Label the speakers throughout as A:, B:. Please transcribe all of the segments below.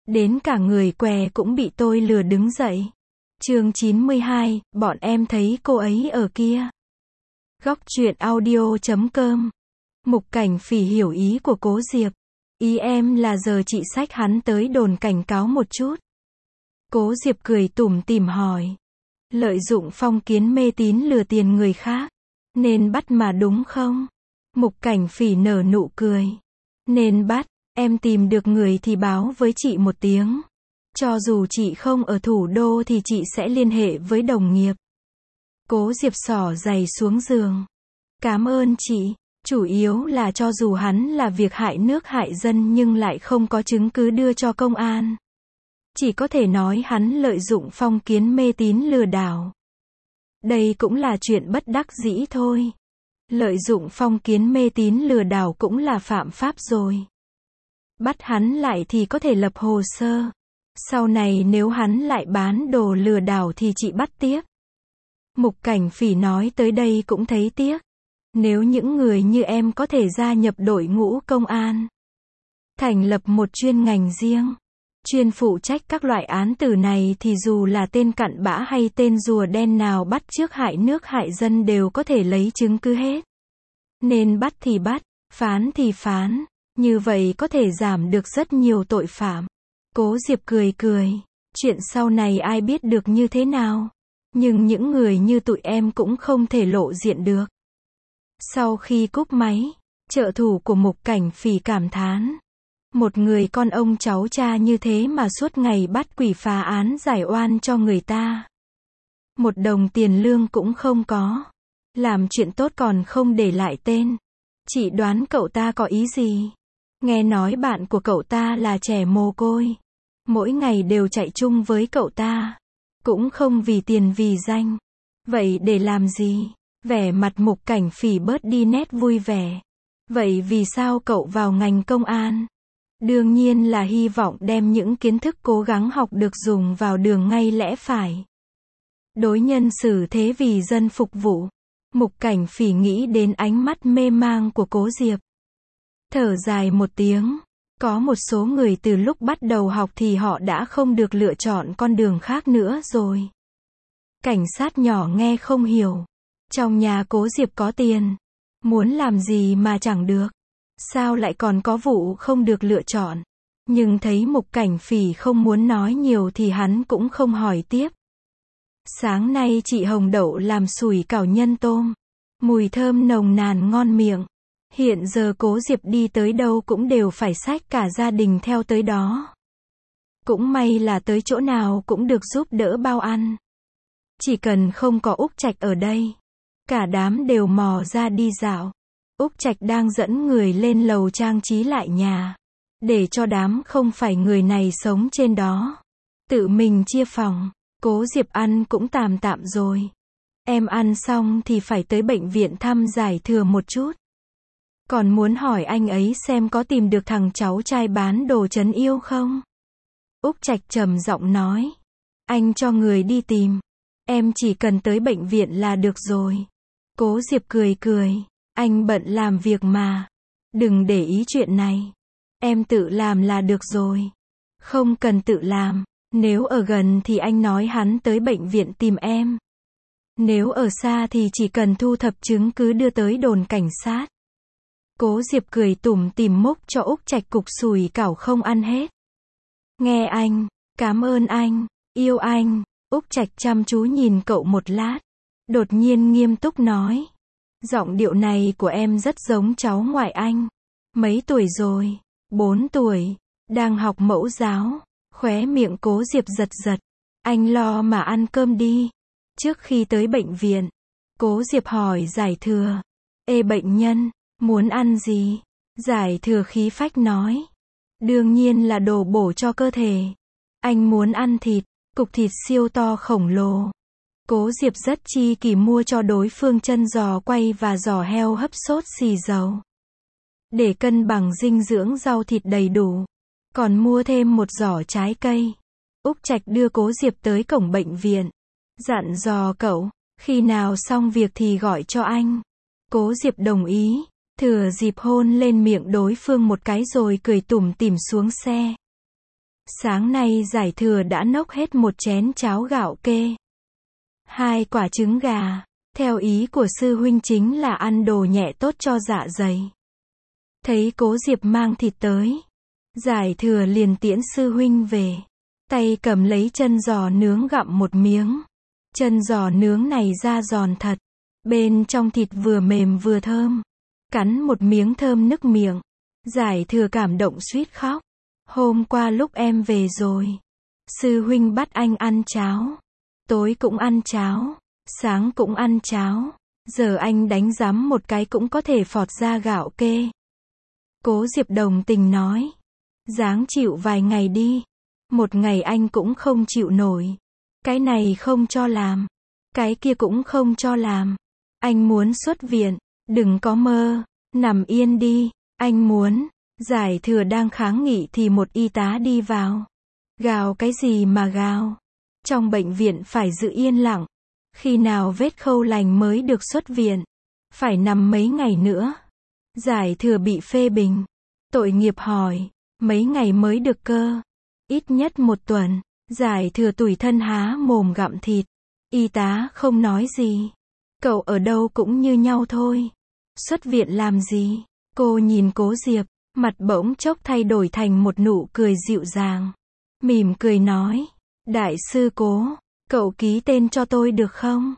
A: đến cả người què cũng bị tôi lừa đứng dậy. Chương 92, bọn em thấy cô ấy ở kia. Góc truyện audio.com. Mục Cảnh Phỉ hiểu ý của Cố Diệp. Ý em là giờ chị xách hắn tới đồn cảnh cáo một chút. Cố Diệp cười tủm tỉm hỏi. Lợi dụng phong kiến mê tín lừa tiền người khác, nên bắt mà đúng không? Mục Cảnh Phỉ nở nụ cười. Nên bắt, em tìm được người thì báo với chị một tiếng. Cho dù chị không ở thủ đô thì chị sẽ liên hệ với đồng nghiệp. Cố Diệp xỏ giày xuống giường. Cảm ơn chị, chủ yếu là cho dù hắn là việc hại nước hại dân nhưng lại không có chứng cứ đưa cho công an. Chỉ có thể nói hắn lợi dụng phong kiến mê tín lừa đảo. Đây cũng là chuyện bất đắc dĩ thôi. Lợi dụng phong kiến mê tín lừa đảo cũng là phạm pháp rồi. Bắt hắn lại thì có thể lập hồ sơ. Sau này nếu hắn lại bán đồ lừa đảo thì chị bắt tiếp. Mục Cảnh Phỉ nói tới đây cũng thấy tiếc. Nếu những người như em có thể gia nhập đội ngũ công an, thành lập một chuyên ngành riêng, chuyên phụ trách các loại án tử này thì dù là tên cặn bã hay tên rùa đen nào bắt chước hại nước hại dân đều có thể lấy chứng cứ hết. Nên bắt thì bắt, phán thì phán, như vậy có thể giảm được rất nhiều tội phạm. Cố Diệp cười cười, chuyện sau này ai biết được như thế nào, nhưng những người như tụi em cũng không thể lộ diện được. Sau khi cúp máy, trợ thủ của Mục Cảnh Phỉ cảm thán. Một người con ông cháu cha như thế mà suốt ngày bắt quỷ phá án giải oan cho người ta. Một đồng tiền lương cũng không có. Làm chuyện tốt còn không để lại tên. Chị đoán cậu ta có ý gì? Nghe nói bạn của cậu ta là trẻ mồ côi. Mỗi ngày đều chạy chung với cậu ta. Cũng không vì tiền vì danh. Vậy để làm gì? Vẻ mặt Mục Cảnh Phỉ bớt đi nét vui vẻ. Vậy vì sao cậu vào ngành công an? Đương nhiên là hy vọng đem những kiến thức cố gắng học được dùng vào đường ngay lẽ phải. Đối nhân xử thế vì dân phục vụ. Mục Cảnh Phỉ nghĩ đến ánh mắt mê mang của Cố Diệp. Thở dài một tiếng. Có một số người từ lúc bắt đầu học thì họ đã không được lựa chọn con đường khác nữa rồi. Cảnh sát nhỏ nghe không hiểu. Trong nhà Cố Diệp có tiền. Muốn làm gì mà chẳng được. Sao lại còn có vụ không được lựa chọn? Nhưng thấy Mục Cảnh Phỉ không muốn nói nhiều thì hắn cũng không hỏi tiếp. Sáng nay chị Hồng Đậu làm sủi cảo nhân tôm. Mùi thơm nồng nàn ngon miệng. Hiện giờ Cố Diệp đi tới đâu cũng đều phải xách cả gia đình theo tới đó. Cũng may là tới chỗ nào cũng được giúp đỡ bao ăn. Chỉ cần không có Úc Trạch ở đây. Cả đám đều mò ra đi dạo. Úc Trạch đang dẫn người lên lầu trang trí lại nhà. Để cho đám không phải người này sống trên đó. Tự mình chia phòng. Cố Diệp ăn cũng tạm tạm rồi. Em ăn xong thì phải tới bệnh viện thăm giải thừa một chút. Còn muốn hỏi anh ấy xem có tìm được thằng cháu trai bán đồ trấn yêu không? Úc Trạch trầm giọng nói. Anh cho người đi tìm. Em chỉ cần tới bệnh viện là được rồi. Cố Diệp cười cười. Anh bận làm việc mà. Đừng để ý chuyện này. Em tự làm là được rồi. Không cần tự làm. Nếu ở gần thì anh nói hắn tới bệnh viện tìm em. Nếu ở xa thì chỉ cần thu thập chứng cứ đưa tới đồn cảnh sát. Cố Diệp cười tủm tỉm múc cho Úc Trạch cục sủi cảo không ăn hết. Nghe anh, cảm ơn anh, yêu anh. Úc Trạch chăm chú nhìn cậu một lát. Đột nhiên nghiêm túc nói. Giọng điệu này của em rất giống cháu ngoại anh. Mấy tuổi rồi? 4 tuổi. Đang học mẫu giáo. Khóe miệng Cố Diệp giật giật. Anh lo mà ăn cơm đi. Trước khi tới bệnh viện, Cố Diệp hỏi Giải Thừa. Ê bệnh nhân, muốn ăn gì? Giải Thừa khí phách nói. Đương nhiên là đồ bổ cho cơ thể. Anh muốn ăn thịt, cục thịt siêu to khổng lồ. Cố Diệp rất chi kỷ mua cho đối phương chân giò quay và giò heo hấp sốt xì dầu. Để cân bằng dinh dưỡng rau thịt đầy đủ. Còn mua thêm một giỏ trái cây. Úc Trạch đưa Cố Diệp tới cổng bệnh viện. Dặn dò cậu, khi nào xong việc thì gọi cho anh. Cố Diệp đồng ý. Thừa dịp hôn lên miệng đối phương một cái rồi cười tủm tỉm xuống xe. Sáng nay Giải Thừa đã nốc hết một chén cháo gạo kê. 2 quả trứng gà. Theo ý của sư huynh chính là ăn đồ nhẹ tốt cho dạ dày. Thấy Cố Diệp mang thịt tới, Giải Thừa liền tiễn sư huynh về. Tay cầm lấy chân giò nướng gặm một miếng. Chân giò nướng này da giòn thật. Bên trong thịt vừa mềm vừa thơm. Cắn một miếng thơm nức miệng. Giải Thừa cảm động suýt khóc. Hôm qua lúc em về rồi, sư huynh bắt anh ăn cháo. Tối cũng ăn cháo. Sáng cũng ăn cháo. Giờ anh đánh giám một cái cũng có thể phọt ra gạo kê. Cố Diệp đồng tình nói. Ráng chịu vài ngày đi. Một ngày anh cũng không chịu nổi. Cái này không cho làm. Cái kia cũng không cho làm. Anh muốn xuất viện. Đừng có mơ. Nằm yên đi. Anh muốn. Giải Thừa đang kháng nghị thì một y tá đi vào. Gào cái gì mà gào. Trong bệnh viện phải giữ yên lặng. Khi nào vết khâu lành mới được xuất viện. Phải nằm mấy ngày nữa. Giải Thừa bị phê bình. Tội nghiệp hỏi. Mấy ngày mới được cơ. Ít nhất 1 tuần. Giải Thừa tủi thân há mồm gặm thịt. Y tá không nói gì. Cậu ở đâu cũng như nhau thôi. Xuất viện làm gì? Cô nhìn Cố Diệp. Mặt bỗng chốc thay đổi thành một nụ cười dịu dàng. Mỉm cười nói. Đại sư Cố, cậu ký tên cho tôi được không?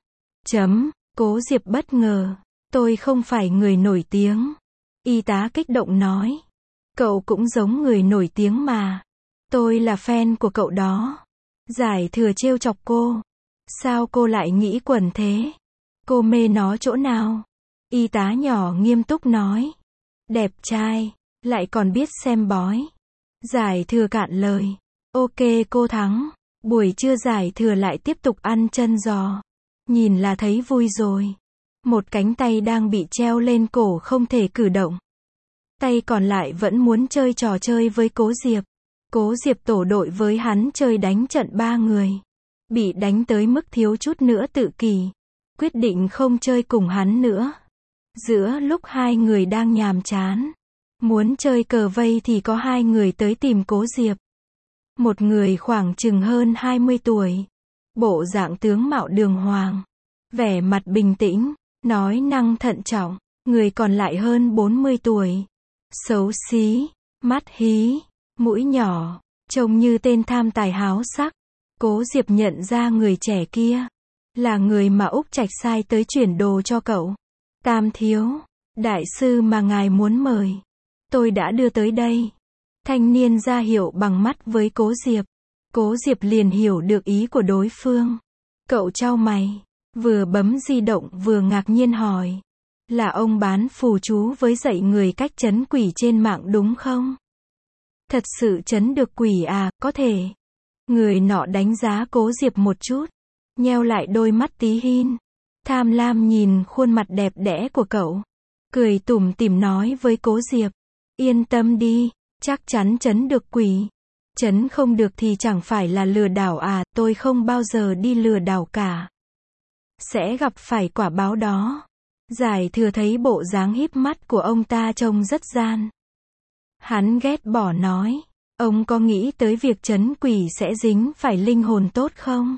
A: Cố Diệp bất ngờ. Tôi không phải người nổi tiếng. Y tá kích động nói. Cậu cũng giống người nổi tiếng mà. Tôi là fan của cậu đó. Giải Thừa trêu chọc cô. Sao cô lại nghĩ quẩn thế? Cô mê nó chỗ nào? Y tá nhỏ nghiêm túc nói. Đẹp trai, lại còn biết xem bói. Giải Thừa cạn lời. Ok cô thắng. Buổi trưa Giải Thừa lại tiếp tục ăn chân giò. Nhìn là thấy vui rồi. Một cánh tay đang bị treo lên cổ không thể cử động. Tay còn lại vẫn muốn chơi trò chơi với Cố Diệp. Cố Diệp tổ đội với hắn chơi đánh trận 3 người. Bị đánh tới mức thiếu chút nữa tự kỷ. Quyết định không chơi cùng hắn nữa. Giữa lúc 2 người đang nhàm chán. Muốn chơi cờ vây thì có 2 người tới tìm Cố Diệp. Một người khoảng chừng hơn 20 tuổi. Bộ dạng tướng mạo đường hoàng. Vẻ mặt bình tĩnh. Nói năng thận trọng. Người còn lại hơn 40 tuổi. Xấu xí. Mắt hí. Mũi nhỏ. Trông như tên tham tài háo sắc. Cố Diệp nhận ra người trẻ kia. Là người mà Úc Trạch sai tới chuyển đồ cho cậu. Tam thiếu. Đại sư mà ngài muốn mời. Tôi đã đưa tới đây. Thanh niên ra hiệu bằng mắt với Cố Diệp. Cố Diệp liền hiểu được ý của đối phương. Cậu chau mày. Vừa bấm di động vừa ngạc nhiên hỏi. Là ông bán phù chú với dạy người cách trấn quỷ trên mạng đúng không? Thật sự trấn được quỷ à, có thể. Người nọ đánh giá Cố Diệp một chút. Nheo lại đôi mắt tí hin. Tham lam nhìn khuôn mặt đẹp đẽ của cậu. Cười tủm tỉm nói với Cố Diệp. Yên tâm đi, chắc chắn trấn được quỷ. Trấn không được thì chẳng phải là lừa đảo à, tôi không bao giờ đi lừa đảo cả. Sẽ gặp phải quả báo đó. Giải Thừa thấy bộ dáng híp mắt của ông ta trông rất gian. Hắn ghét bỏ nói. Ông có nghĩ tới việc trấn quỷ sẽ dính phải linh hồn tốt không?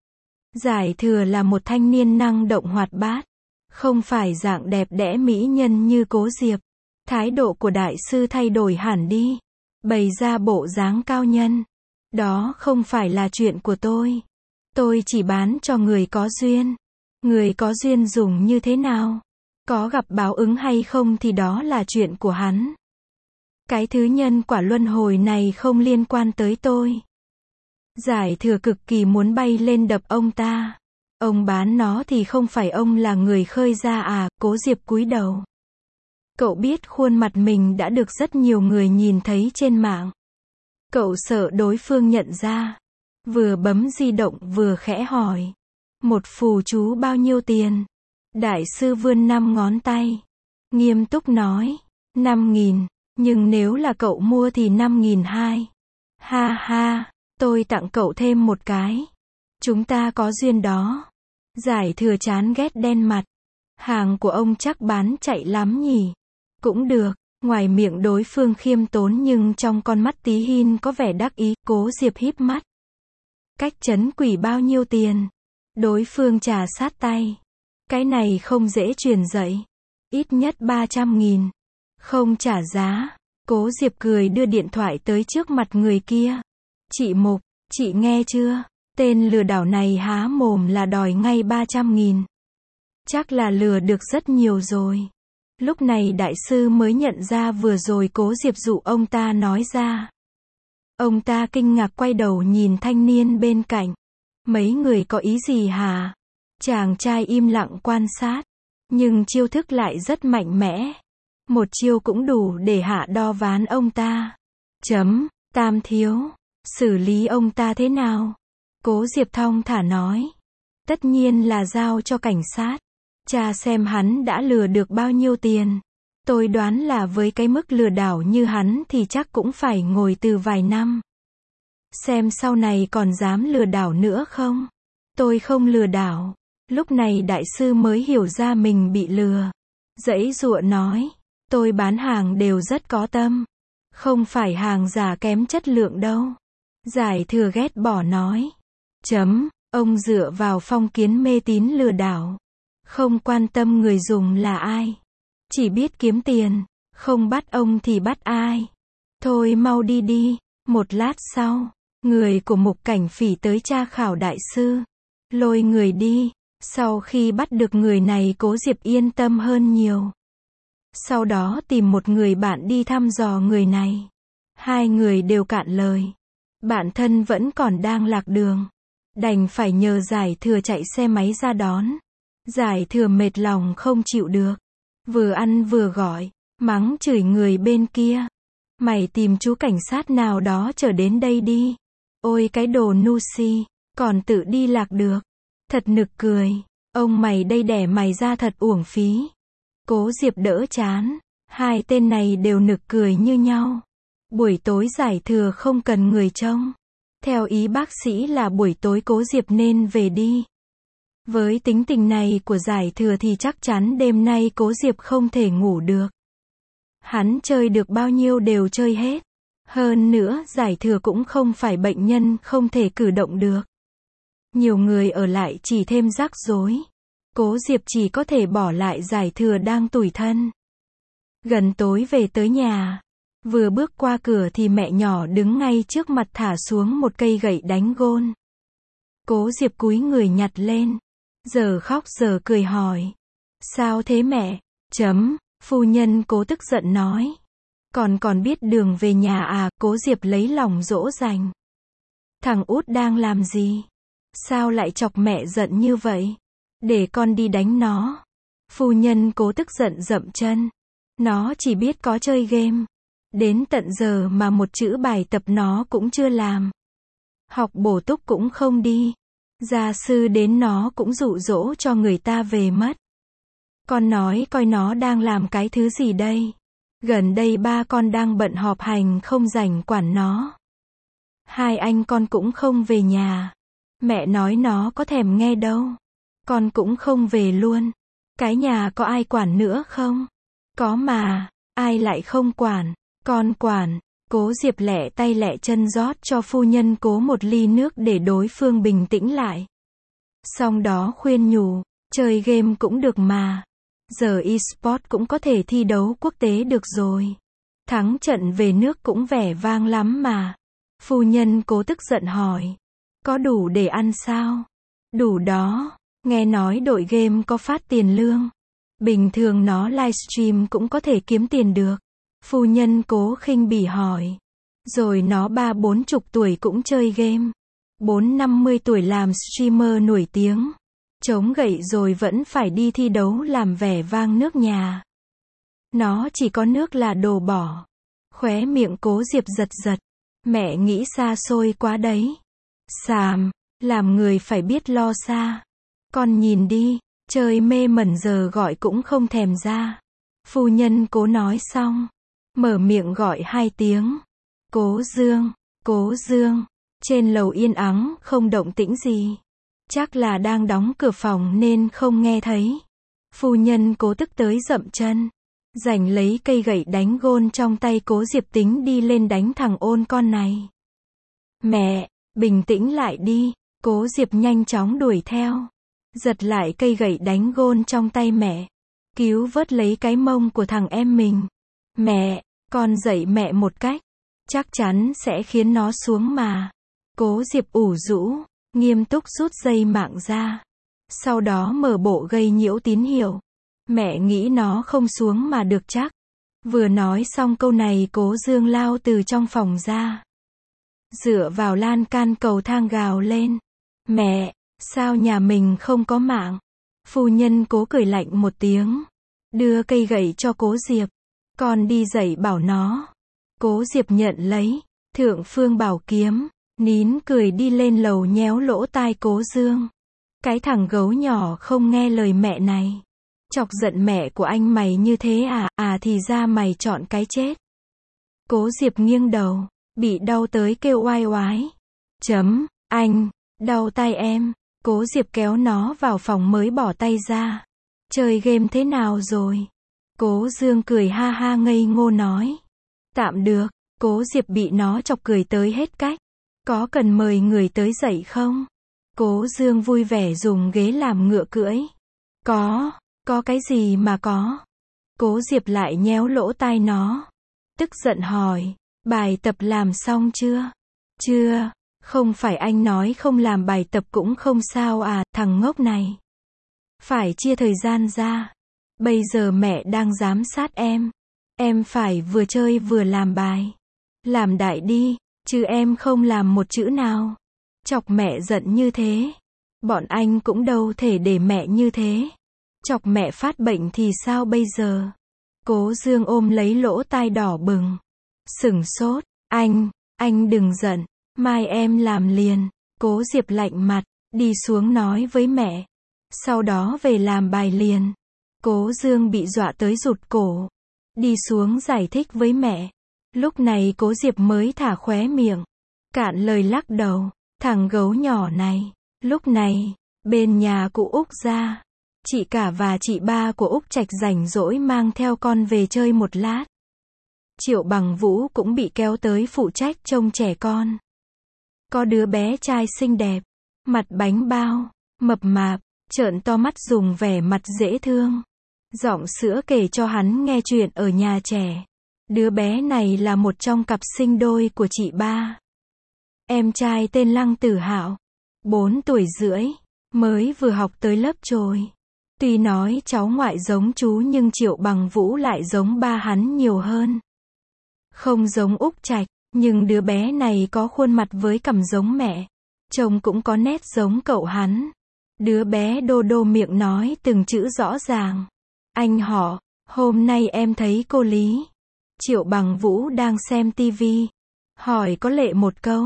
A: Giải Thừa là một thanh niên năng động hoạt bát. Không phải dạng đẹp đẽ mỹ nhân như Cố Diệp. Thái độ của đại sư thay đổi hẳn đi. Bày ra bộ dáng cao nhân. Đó không phải là chuyện của tôi. Tôi chỉ bán cho người có duyên. Người có duyên dùng như thế nào? Có gặp báo ứng hay không thì đó là chuyện của hắn. Cái thứ nhân quả luân hồi này không liên quan tới tôi. Giải Thừa cực kỳ muốn bay lên đập ông ta. Ông bán nó thì không phải ông là người khơi ra à? Cố Diệp cúi đầu. Cậu biết khuôn mặt mình đã được rất nhiều người nhìn thấy trên mạng. Cậu sợ đối phương nhận ra. Vừa bấm di động vừa khẽ hỏi. Một phù chú bao nhiêu tiền? Đại sư vươn 5 ngón tay. Nghiêm túc nói. 5.000. Nhưng nếu là cậu mua thì 5.200. Ha ha, tôi tặng cậu thêm một cái. Chúng ta có duyên đó. Giải Thừa chán ghét đen mặt. Hàng của ông chắc bán chạy lắm nhỉ? Cũng được. Ngoài miệng đối phương khiêm tốn nhưng trong con mắt tí hin có vẻ đắc ý, Cố Diệp híp mắt. Cách trấn quỷ bao nhiêu tiền? Đối phương trà sát tay. Cái này không dễ truyền dạy. Ít nhất 300.000. Không trả giá. Cố Diệp cười đưa điện thoại tới trước mặt người kia. Chị Mục, chị nghe chưa? Tên lừa đảo này há mồm là đòi ngay 300.000. Chắc là lừa được rất nhiều rồi. Lúc này đại sư mới nhận ra vừa rồi Cố Diệp dụ ông ta nói ra. Ông ta kinh ngạc quay đầu nhìn thanh niên bên cạnh. Mấy người có ý gì hả? Chàng trai im lặng quan sát. Nhưng chiêu thức lại rất mạnh mẽ. Một chiêu cũng đủ để hạ đo ván ông ta. Tam thiếu. Xử lý ông ta thế nào? Cố Diệp thong thả nói. Tất nhiên là giao cho cảnh sát. Cha xem hắn đã lừa được bao nhiêu tiền. Tôi đoán là với cái mức lừa đảo như hắn thì chắc cũng phải ngồi từ vài năm. Xem sau này còn dám lừa đảo nữa không? Tôi không lừa đảo. Lúc này đại sư mới hiểu ra mình bị lừa. Giãy giụa nói. Tôi bán hàng đều rất có tâm. Không phải hàng giả kém chất lượng đâu. Giải Thừa ghét bỏ nói. Ông dựa vào phong kiến mê tín lừa đảo. Không quan tâm người dùng là ai. Chỉ biết kiếm tiền. Không bắt ông thì bắt ai. Thôi mau đi đi. Một lát sau, người của Mục Cảnh Phỉ tới tra khảo đại sư. Lôi người đi. Sau khi bắt được người này Cố Diệp yên tâm hơn nhiều. Sau đó tìm một người bạn đi thăm dò người này. Hai người đều cạn lời. Bạn thân vẫn còn đang lạc đường. Đành phải nhờ Giải Thừa chạy xe máy ra đón. Giải Thừa mệt lòng không chịu được. Vừa ăn vừa gọi. Mắng chửi người bên kia. Mày tìm chú cảnh sát nào đó trở đến đây đi. Ôi cái đồ ngu si. Còn tự đi lạc được. Thật nực cười. Ông mày đây đẻ mày ra thật uổng phí. Cố Diệp đỡ chán. Hai tên này đều nực cười như nhau. Buổi tối Giải Thừa không cần người trông. Theo ý bác sĩ là buổi tối Cố Diệp nên về đi. Với tính tình này của Giải Thừa thì chắc chắn đêm nay Cố Diệp không thể ngủ được. Hắn chơi được bao nhiêu đều chơi hết. Hơn nữa Giải Thừa cũng không phải bệnh nhân không thể cử động được. Nhiều người ở lại chỉ thêm rắc rối. Cố Diệp chỉ có thể bỏ lại Giải Thừa đang tủi thân. Gần tối về tới nhà. Vừa bước qua cửa thì mẹ nhỏ đứng ngay trước mặt thả xuống một cây gậy đánh gôn. Cố Diệp cúi người nhặt lên. Giờ khóc giờ cười hỏi. Sao thế mẹ? Phu nhân Cố tức giận nói. Còn biết đường về nhà à? Cố Diệp lấy lòng dỗ dành. Thằng út đang làm gì? Sao lại chọc mẹ giận như vậy? Để con đi đánh nó. Phu nhân Cố tức giận dậm chân. Nó chỉ biết có chơi game. Đến tận giờ mà một chữ bài tập nó cũng chưa làm. Học bổ túc cũng không đi. Gia sư đến nó cũng dụ dỗ cho người ta về mất. Con nói coi nó đang làm cái thứ gì đây? Gần đây ba con đang bận họp hành không rảnh quản nó. Hai anh con cũng không về nhà. Mẹ nói nó có thèm nghe đâu. Con cũng không về luôn. Cái nhà có ai quản nữa không? Có mà, ai lại không quản? Con quản. Cố Diệp lẹ tay lẹ chân rót cho phu nhân Cố một ly nước để đối phương bình tĩnh lại. Xong đó khuyên nhủ, chơi game cũng được mà. Giờ e-sport cũng có thể thi đấu quốc tế được rồi. Thắng trận về nước cũng vẻ vang lắm mà. Phu nhân Cố tức giận hỏi. Có đủ để ăn sao? Đủ đó. Nghe nói đội game có phát tiền lương. Bình thường nó livestream cũng có thể kiếm tiền được. Phu nhân Cố khinh bỉ hỏi. Rồi nó 30-40 tuổi cũng chơi game. 40-50 tuổi làm streamer nổi tiếng. Chống gậy rồi vẫn phải đi thi đấu làm vẻ vang nước nhà. Nó chỉ có nước là đồ bỏ. Khóe miệng Cố Diệp giật giật. Mẹ nghĩ xa xôi quá đấy. Xàm, làm người phải biết lo xa. Con nhìn đi, chơi mê mẩn giờ gọi cũng không thèm ra. Phu nhân Cố nói xong. Mở miệng gọi 2 tiếng. Cố Dương, Cố Dương. Trên lầu yên ắng, không động tĩnh gì. Chắc là đang đóng cửa phòng nên không nghe thấy. Phu nhân Cố tức tới dậm chân. Giành lấy cây gậy đánh gôn trong tay Cố Diệp tính đi lên đánh thằng ôn con này. Mẹ, bình tĩnh lại đi. Cố Diệp nhanh chóng đuổi theo. Giật lại cây gậy đánh gôn trong tay mẹ. Cứu vớt lấy cái mông của thằng em mình. Mẹ, con dạy mẹ một cách. Chắc chắn sẽ khiến nó xuống mà. Cố Diệp ủ rũ, nghiêm túc rút dây mạng ra. Sau đó mở bộ gây nhiễu tín hiệu. Mẹ nghĩ nó không xuống mà được chắc. Vừa nói xong câu này Cố Dương lao từ trong phòng ra. Dựa vào lan can cầu thang gào lên. Mẹ, sao nhà mình không có mạng? Phu nhân Cố cười lạnh một tiếng. Đưa cây gậy cho Cố Diệp. Con đi dạy bảo nó. Cố Diệp nhận lấy. Thượng phương bảo kiếm. Nín cười đi lên lầu nhéo lỗ tai Cố Dương. Cái thằng gấu nhỏ không nghe lời mẹ này. Chọc giận mẹ của anh mày như thế à? À thì ra mày chọn cái chết. Cố Diệp nghiêng đầu. Bị đau tới kêu oai oái. Anh, đau tay em. Cố Diệp kéo nó vào phòng mới bỏ tay ra. Chơi game thế nào rồi? Cố Dương cười ha ha ngây ngô nói. Tạm được. Cố Diệp bị nó chọc cười tới hết cách. Có cần mời người tới dậy không? Cố Dương vui vẻ dùng ghế làm ngựa cưỡi. Có cái gì mà có? Cố Diệp lại nhéo lỗ tai nó. Tức giận hỏi, bài tập làm xong chưa? Chưa, không phải anh nói không làm bài tập cũng không sao à, thằng ngốc này. Phải chia thời gian ra. Bây giờ mẹ đang giám sát em phải vừa chơi vừa làm bài. Làm đại đi, chứ em không làm một chữ nào. Chọc mẹ giận như thế. Bọn anh cũng đâu thể để mẹ như thế. Chọc mẹ phát bệnh thì sao bây giờ? Cố Dương ôm lấy lỗ tai đỏ bừng. Sửng sốt, anh đừng giận, mai em làm liền. Cố Diệp lạnh mặt, đi xuống nói với mẹ. Sau đó về làm bài liền. Cố Dương bị dọa tới rụt cổ. Đi xuống giải thích với mẹ. Lúc này Cố Diệp mới thả khóe miệng. Cạn lời lắc đầu. Thằng gấu nhỏ này. Lúc này, bên nhà cụ Úc ra. Chị cả và chị ba của Úc Trạch rảnh rỗi mang theo con về chơi một lát. Triệu Bằng Vũ cũng bị kéo tới phụ trách trông trẻ con. Có đứa bé trai xinh đẹp, mặt bánh bao, mập mạp, trợn to mắt dùng vẻ mặt dễ thương. Giọng sữa kể cho hắn nghe chuyện ở nhà trẻ. Đứa bé này là một trong cặp sinh đôi của chị ba. Em trai tên Lăng Tử Hạo, 4 tuổi rưỡi, mới vừa học tới lớp chồi. Tuy nói cháu ngoại giống chú nhưng Triệu Bằng Vũ lại giống ba hắn nhiều hơn. Không giống Úc Trạch, nhưng đứa bé này có khuôn mặt với cằm giống mẹ. Trông cũng có nét giống cậu hắn. Đứa bé đô đô miệng nói từng chữ rõ ràng. Anh họ, hôm nay em thấy cô Lý. Triệu Bằng Vũ đang xem tivi. Hỏi có lệ một câu.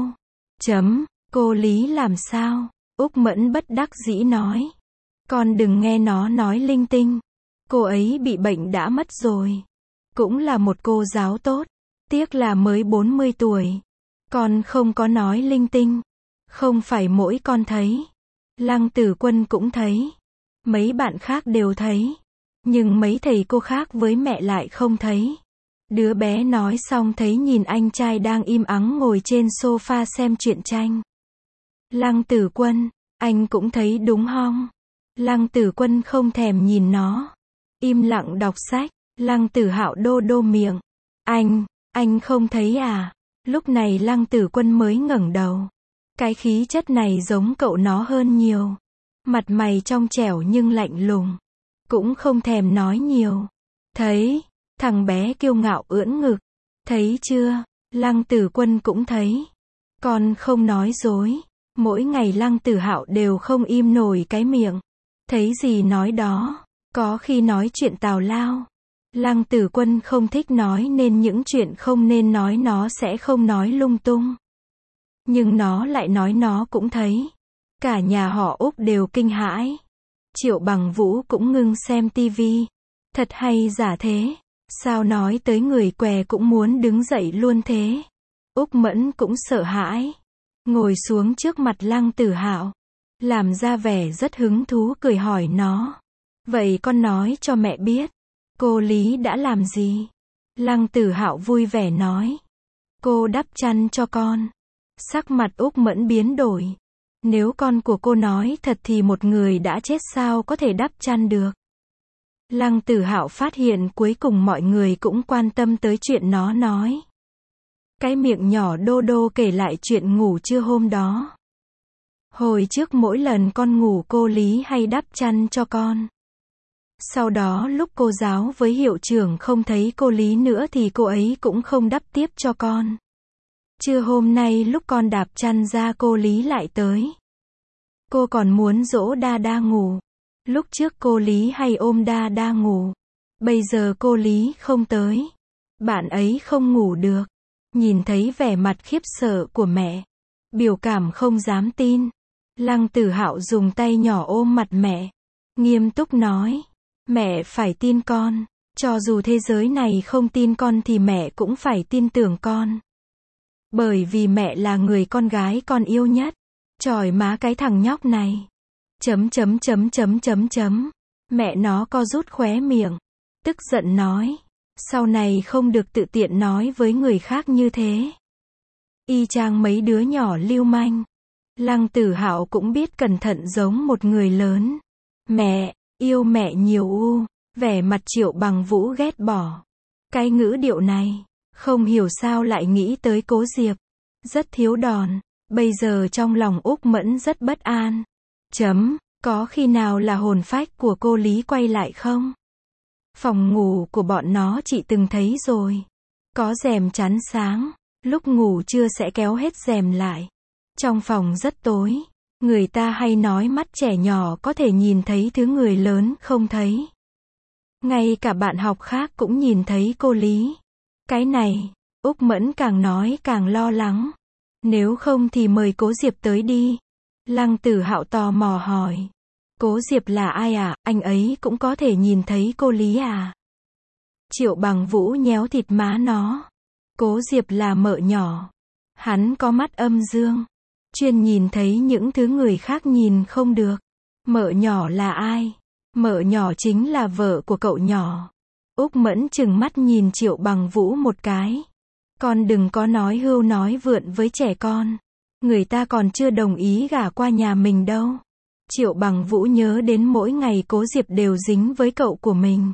A: Cô Lý làm sao? Úc Mẫn bất đắc dĩ nói. Con đừng nghe nó nói linh tinh. Cô ấy bị bệnh đã mất rồi. Cũng là một cô giáo tốt. Tiếc là mới 40 tuổi. Con không có nói linh tinh. Không phải mỗi con thấy. Lăng Tử Quân cũng thấy. Mấy bạn khác đều thấy. Nhưng mấy thầy cô khác với mẹ lại không thấy. Đứa bé nói xong thấy nhìn anh trai đang im ắng ngồi trên sofa xem truyện tranh. Lăng Tử Quân, anh cũng thấy đúng không? Lăng Tử Quân không thèm nhìn nó. Im lặng đọc sách. Lăng Tử Hạo đô đô miệng. Anh không thấy à? Lúc này Lăng Tử Quân mới ngẩng đầu. Cái khí chất này giống cậu nó hơn nhiều. Mặt mày trong trẻo nhưng lạnh lùng. Cũng không thèm nói nhiều. Thấy, thằng bé kiêu ngạo ưỡn ngực. Thấy chưa? Lăng Tử Quân cũng thấy. Con không nói dối. Mỗi ngày Lăng Tử Hạo đều không im nổi cái miệng. Thấy gì nói đó. Có khi nói chuyện tào lao. Lăng Tử Quân không thích nói nên những chuyện không nên nói nó sẽ không nói lung tung. Nhưng nó lại nói nó cũng thấy. Cả nhà họ Úc đều kinh hãi. Triệu Bằng Vũ cũng ngưng xem tivi. Thật hay giả thế. Sao nói tới người què cũng muốn đứng dậy luôn thế. Úc Mẫn cũng sợ hãi. Ngồi xuống trước mặt Lăng Tử Hạo. Làm ra vẻ rất hứng thú cười hỏi nó. Vậy con nói cho mẹ biết. Cô Lý đã làm gì? Lăng Tử Hạo vui vẻ nói. Cô đắp chăn cho con. Sắc mặt Úc Mẫn biến đổi. Nếu con của cô nói thật thì một người đã chết sao có thể đắp chăn được. Lăng Tử Hạo phát hiện cuối cùng mọi người cũng quan tâm tới chuyện nó nói. Cái miệng nhỏ đô đô kể lại chuyện ngủ trưa hôm đó. Hồi trước mỗi lần con ngủ cô Lý hay đắp chăn cho con. Sau đó lúc cô giáo với hiệu trưởng không thấy cô Lý nữa thì cô ấy cũng không đắp tiếp cho con. Trưa hôm nay lúc con đạp chăn ra cô Lý lại tới. Cô còn muốn dỗ Đa Đa ngủ. Lúc trước cô Lý hay ôm Đa Đa ngủ. Bây giờ cô Lý không tới. Bạn ấy không ngủ được. Nhìn thấy vẻ mặt khiếp sợ của mẹ. Biểu cảm không dám tin. Lăng Tử Hạo dùng tay nhỏ ôm mặt mẹ. Nghiêm túc nói. Mẹ phải tin con. Cho dù thế giới này không tin con thì mẹ cũng phải tin tưởng con. Bởi vì mẹ là người con gái con yêu nhất. Chỏi má cái thằng nhóc này. Mẹ nó co rút khóe miệng. Tức giận nói. Sau này không được tự tiện nói với người khác như thế. Y chang mấy đứa nhỏ lưu manh. Lăng Tử Hạo cũng biết cẩn thận giống một người lớn. Mẹ, yêu mẹ nhiều u. Vẻ mặt Triệu Bằng Vũ ghét bỏ. Cái ngữ điệu này, không hiểu sao lại nghĩ tới Cố Diệp. Rất thiếu đòn. Bây giờ trong lòng Úc Mẫn rất bất an. Có khi nào là hồn phách của cô Lý quay lại không? Phòng ngủ của bọn nó chị từng thấy rồi. Có rèm chắn sáng. Lúc ngủ trưa sẽ kéo hết rèm lại. Trong phòng rất tối. Người ta hay nói mắt trẻ nhỏ có thể nhìn thấy thứ người lớn không thấy. Ngay cả bạn học khác cũng nhìn thấy cô Lý. Cái này, Úc Mẫn càng nói càng lo lắng. Nếu không thì mời Cố Diệp tới đi. Lăng Tử Hạo tò mò hỏi. Cố Diệp là ai à, anh ấy cũng có thể nhìn thấy cô Lý à? Triệu Bằng Vũ nhéo thịt má nó. Cố Diệp là mợ nhỏ. Hắn có mắt âm dương. Chuyên nhìn thấy những thứ người khác nhìn không được. Mợ nhỏ là ai? Mợ nhỏ chính là vợ của cậu nhỏ. Úc Mẫn trừng mắt nhìn Triệu Bằng Vũ một cái. Con đừng có nói hưu nói vượn với trẻ con. Người ta còn chưa đồng ý gả qua nhà mình đâu. Triệu Bằng Vũ nhớ đến mỗi ngày Cố Diệp đều dính với cậu của mình.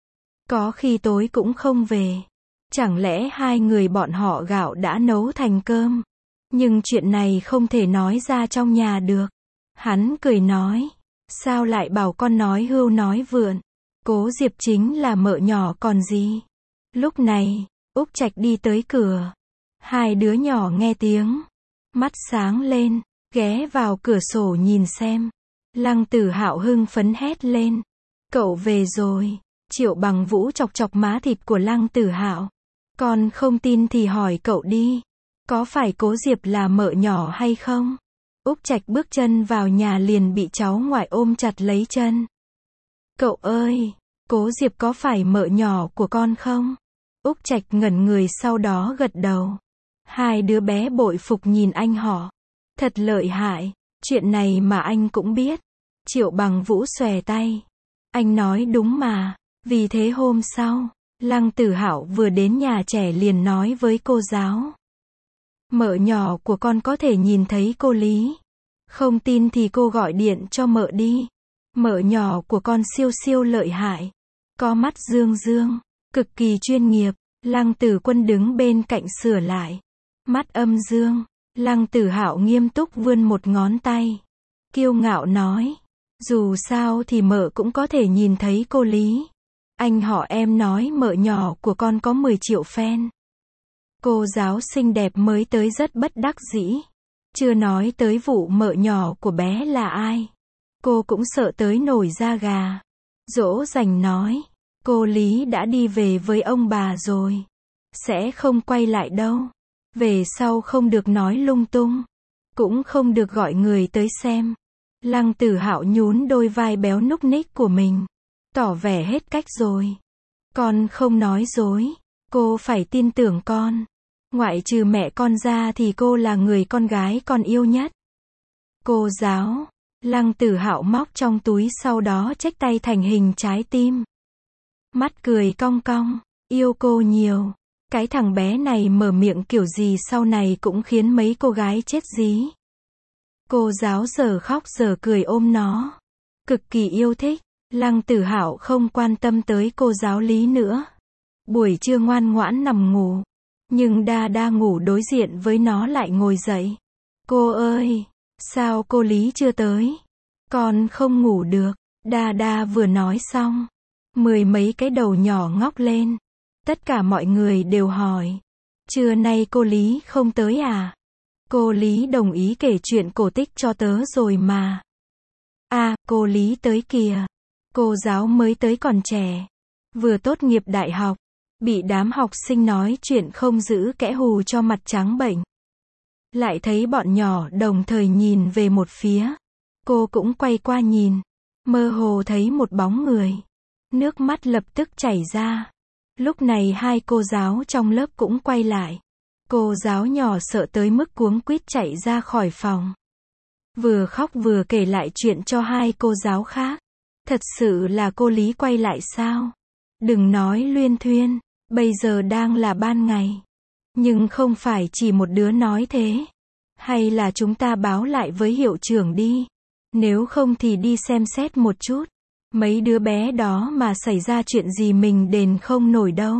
A: Có khi tối cũng không về. Chẳng lẽ hai người bọn họ gạo đã nấu thành cơm. Nhưng chuyện này không thể nói ra trong nhà được. Hắn cười nói. Sao lại bảo con nói hưu nói vượn. Cố Diệp chính là mợ nhỏ còn gì. Lúc này, Úc Trạch đi tới cửa. Hai đứa nhỏ nghe tiếng. Mắt sáng lên, ghé vào cửa sổ nhìn xem. Lăng Tử Hạo hưng phấn hét lên. Cậu về rồi. Triệu Bằng Vũ chọc chọc má thịt của Lăng Tử Hạo. Con không tin thì hỏi cậu đi. Có phải Cố Diệp là mợ nhỏ hay không? Úc Trạch bước chân vào nhà liền bị cháu ngoại ôm chặt lấy chân. Cậu ơi, Cố Diệp có phải mợ nhỏ của con không? Úc Trạch ngẩn người sau đó gật đầu. Hai đứa bé bội phục nhìn anh họ. Thật lợi hại, chuyện này mà anh cũng biết. Triệu Bằng Vũ xòe tay. Anh nói đúng mà, vì thế hôm sau, Lăng Tử Hạo vừa đến nhà trẻ liền nói với cô giáo. Mợ nhỏ của con có thể nhìn thấy cô Lý. Không tin thì cô gọi điện cho mợ đi. Mợ nhỏ của con siêu siêu lợi hại. Có mắt dương dương, cực kỳ chuyên nghiệp. Lăng Tử Quân đứng bên cạnh sửa lại. Mắt âm dương. Lăng Tử Hạo nghiêm túc vươn một ngón tay. Kiêu ngạo nói. Dù sao thì mợ cũng có thể nhìn thấy cô Lý. Anh họ em nói mợ nhỏ của con có 10 triệu fan. Cô giáo xinh đẹp mới tới rất bất đắc dĩ. Chưa nói tới vụ mợ nhỏ của bé là ai. Cô cũng sợ tới nổi da gà. Dỗ dành nói. Cô Lý đã đi về với ông bà rồi. Sẽ không quay lại đâu. Về sau không được nói lung tung. Cũng không được gọi người tới xem. Lăng Tử Hạo nhún đôi vai béo núc ních của mình. Tỏ vẻ hết cách rồi. Con không nói dối. Cô phải tin tưởng con. Ngoại trừ mẹ con ra thì cô là người con gái con yêu nhất. Cô giáo. Lăng Tử Hạo móc trong túi sau đó chếch tay thành hình trái tim. mắt cười cong cong, yêu cô nhiều. Cái thằng bé này mở miệng kiểu gì sau này cũng khiến mấy cô gái chết dí. Cô giáo giờ khóc giờ cười ôm nó, cực kỳ yêu thích. Lăng Tử Hạo không quan tâm tới cô giáo Lý nữa. Buổi trưa ngoan ngoãn nằm ngủ, nhưng Đa Đa ngủ đối diện với nó lại ngồi dậy. Cô ơi, sao cô Lý chưa tới? Con không ngủ được. Đa Đa vừa nói xong, mười mấy cái đầu nhỏ ngóc lên. Tất cả mọi người đều hỏi, trưa nay cô Lý không tới à? Cô Lý đồng ý kể chuyện cổ tích cho tớ rồi mà. À, cô Lý tới kìa. Cô giáo mới tới còn trẻ, vừa tốt nghiệp đại học, bị đám học sinh nói chuyện không giữ kẽ hù cho mặt trắng bệch. Lại thấy bọn nhỏ đồng thời nhìn về một phía. Cô cũng quay qua nhìn, mơ hồ thấy một bóng người. Nước mắt lập tức chảy ra. Lúc này hai cô giáo trong lớp cũng quay lại. Cô giáo nhỏ sợ tới mức cuống quýt chạy ra khỏi phòng. Vừa khóc vừa kể lại chuyện cho hai cô giáo khác. Thật sự là cô Lý quay lại sao? Đừng nói luyên thuyên, bây giờ đang là ban ngày. Nhưng không phải chỉ một đứa nói thế. Hay là chúng ta báo lại với hiệu trưởng đi. Nếu không thì đi xem xét một chút. Mấy đứa bé đó mà xảy ra chuyện gì mình đền không nổi đâu.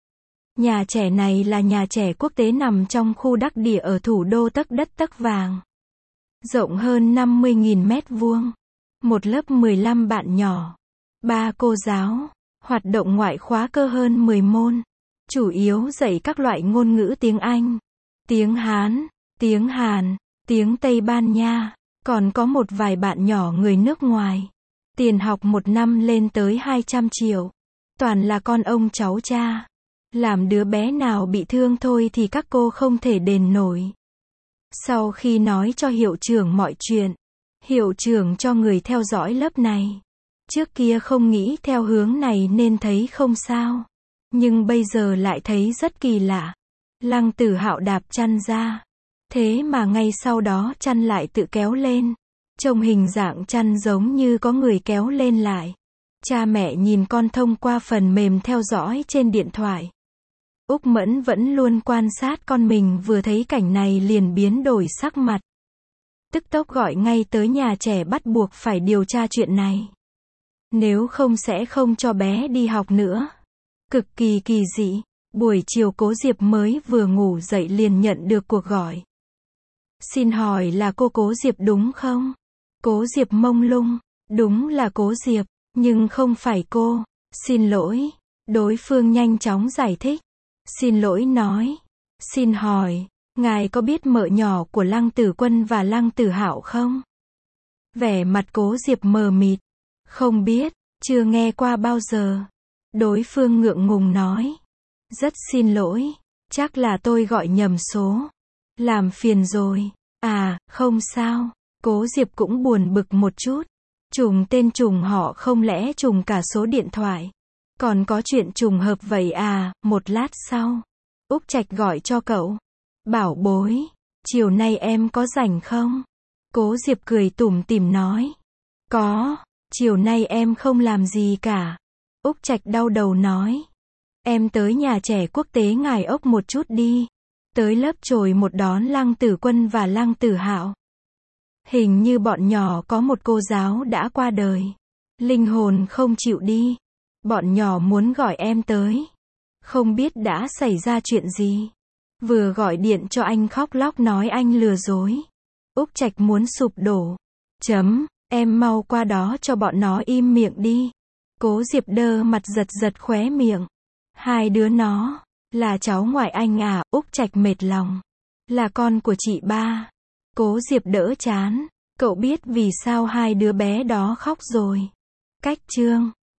A: Nhà trẻ này là nhà trẻ quốc tế nằm trong khu đắc địa ở thủ đô tấc đất tấc vàng. Rộng hơn 50.000 mét vuông. Một lớp 15 bạn nhỏ. 3 cô giáo. Hoạt động ngoại khóa cơ hơn 10 môn. Chủ yếu dạy các loại ngôn ngữ tiếng Anh, tiếng Hán, tiếng Hàn, tiếng Tây Ban Nha. Còn có một vài bạn nhỏ người nước ngoài. Tiền học một năm lên tới 200 triệu. Toàn là con ông cháu cha. Làm đứa bé nào bị thương thôi thì các cô không thể đền nổi. Sau khi nói cho hiệu trưởng mọi chuyện, hiệu trưởng cho người theo dõi lớp này. Trước kia không nghĩ theo hướng này nên thấy không sao. Nhưng bây giờ lại thấy rất kỳ lạ. Lăng Tử Hạo đạp chăn ra. Thế mà ngay sau đó chăn lại tự kéo lên. Trông hình dạng chăn giống như có người kéo lên lại. Cha mẹ nhìn con thông qua phần mềm theo dõi trên điện thoại. Úc Mẫn vẫn luôn quan sát con mình, vừa thấy cảnh này liền biến đổi sắc mặt. Tức tốc gọi ngay tới nhà trẻ bắt buộc phải điều tra chuyện này. Nếu không sẽ không cho bé đi học nữa. Cực kỳ kỳ dị. Buổi chiều Cố Diệp mới vừa ngủ dậy liền nhận được cuộc gọi. Xin hỏi là cô Cố Diệp đúng không? Cố Diệp mông lung. Đúng là Cố Diệp, nhưng không phải cô. Xin lỗi. Đối phương nhanh chóng giải thích. Xin lỗi nói. Xin hỏi, ngài có biết mợ nhỏ của Lăng Tử Quân và Lăng Tử Hạo không? Vẻ mặt Cố Diệp mờ mịt. Không biết, chưa nghe qua bao giờ. Đối phương ngượng ngùng nói. Rất xin lỗi, chắc là tôi gọi nhầm số. Làm phiền rồi. À, không sao. Cố Diệp cũng buồn bực một chút. Trùng tên trùng họ không lẽ trùng cả số điện thoại. Còn có chuyện trùng hợp vậy à? Một lát sau, Úc Trạch gọi cho cậu. Bảo bối, chiều nay em có rảnh không? Cố Diệp cười tủm tỉm nói. Có, chiều nay em không làm gì cả. Úc Trạch đau đầu nói. Em tới nhà trẻ quốc tế Ngài Ốc một chút đi. Tới lớp trồi một đón Lăng Tử Quân và Lăng Tử Hạo. Hình như bọn nhỏ có một cô giáo đã qua đời. Linh hồn không chịu đi. Bọn nhỏ muốn gọi em tới. Không biết đã xảy ra chuyện gì. Vừa gọi điện cho anh khóc lóc nói anh lừa dối. Úc Trạch muốn sụp đổ. Em mau qua đó cho bọn nó im miệng đi. Cố Diệp đơ mặt giật giật khóe miệng. Hai đứa nó, là cháu ngoại anh à? Úc Trạch mệt lòng. Là con của chị ba. Cố Diệp đỡ chán. Cậu biết vì sao hai đứa bé đó khóc rồi. Cách chương